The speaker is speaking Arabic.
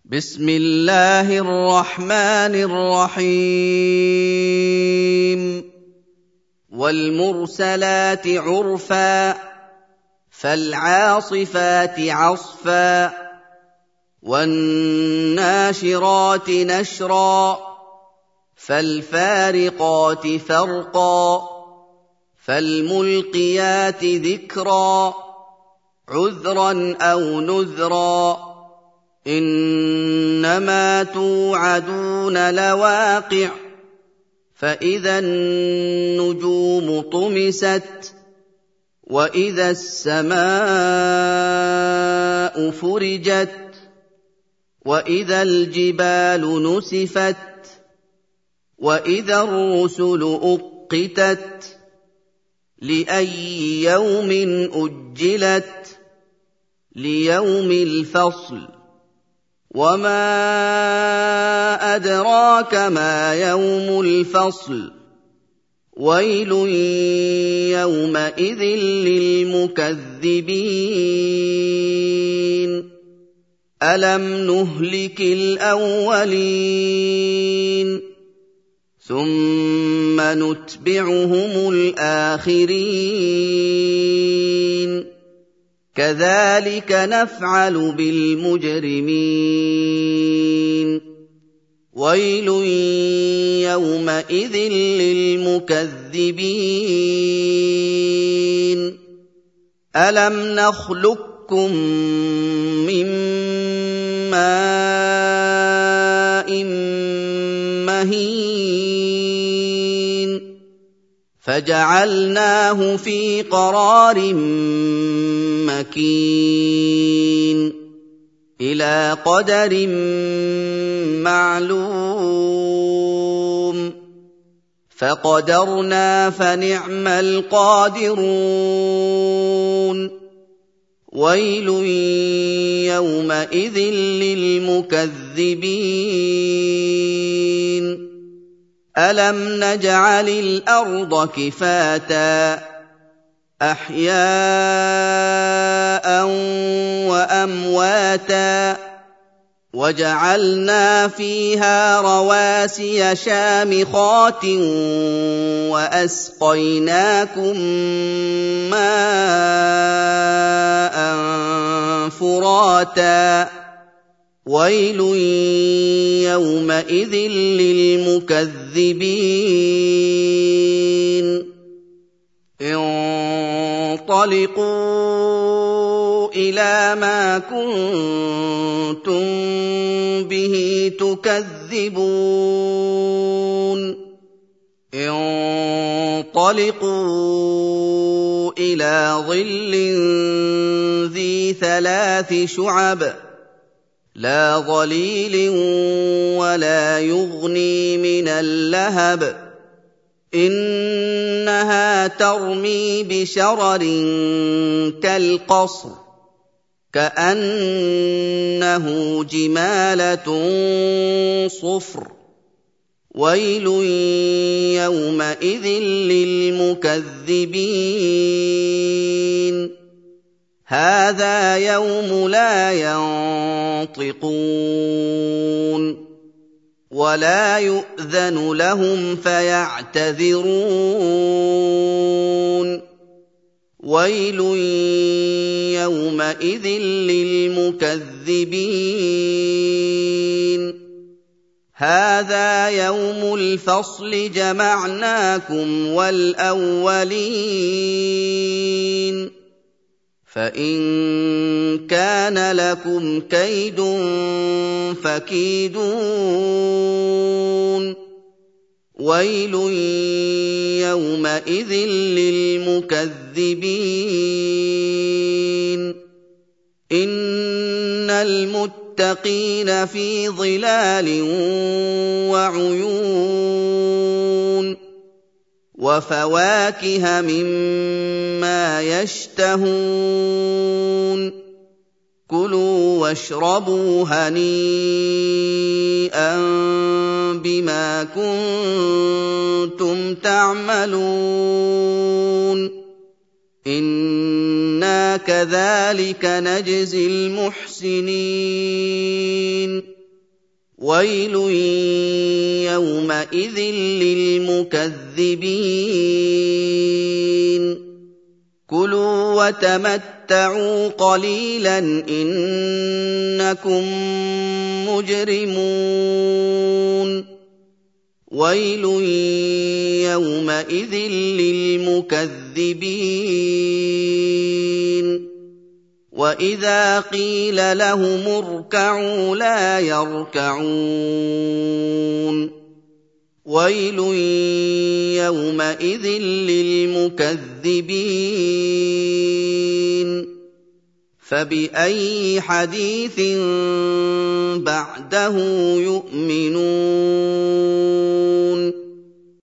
بسم الله الرحمن الرحيم والمرسلات عرفا فالعاصفات عصفا والناشرات نشرا فالفارقات فرقا فالملقيات ذكرا عذرا أو نذرا إنما توعدون لواقع فإذا النجوم طمست وإذا السماء فرجت وإذا الجبال نسفت وإذا الرسل أقتت لأي يوم أجلت ليوم الفصل وما أدراك ما يوم الفصل ويل يومئذ للمكذبين ألم نهلك الأولين ثم نتبعهم الآخرين كذلك نفعل بالمجرمين ويل يومئذ للمكذبين ألم نخلقكم من ماء مهين فجعلناه في قرار مكين إلى قدر معلوم فقدرنا فنعم القادرون ويل يومئذ للمكذبين ألم نجعل الأرض كفاتا أحياء وأمواتا وجعلنا فيها رواسي شامخات وأسقيناكم ماء فراتا ويل يومئذ للمكذبين انطلقوا إلى ما كنتم به تكذبون انطلقوا إلى ظل ذي 3 شعب لا ظليل ولا يغني من اللهب إنها ترمي بشرر كالقصر كأنه جمالة صفر ويل يومئذ للمكذبين هذا يوم لا ينطقون ولا يؤذن لهم فيعتذرون ويل يومئذ للمكذبين هذا يوم الفصل جمعناكم والأولين فإن كان لكم كيد فكيدون ويل يومئذ للمكذبين إن المتقين في ظلال وعيون وفواكه مما يشتهون كلوا واشربوا هنيئا بما كنتم تعملون إنا كذلك نجزي المحسنين وَيْلٌ يَوْمَئِذٍ لِّلْمُكَذِّبِينَ كُلُوا وَتَمَتَّعُوا قَلِيلًا إِنَّكُم مُّجْرِمُونَ وَيْلٌ يَوْمَئِذٍ لِّلْمُكَذِّبِينَ وَإِذَا قِيلَ لَهُمُ ارْكَعُوا لَا يَرْكَعُونَ وَيْلٌ يَوْمَئِذٍ لِّلْمُكَذِّبِينَ فَبِأَيِّ حَدِيثٍ بَعْدَهُ يُؤْمِنُونَ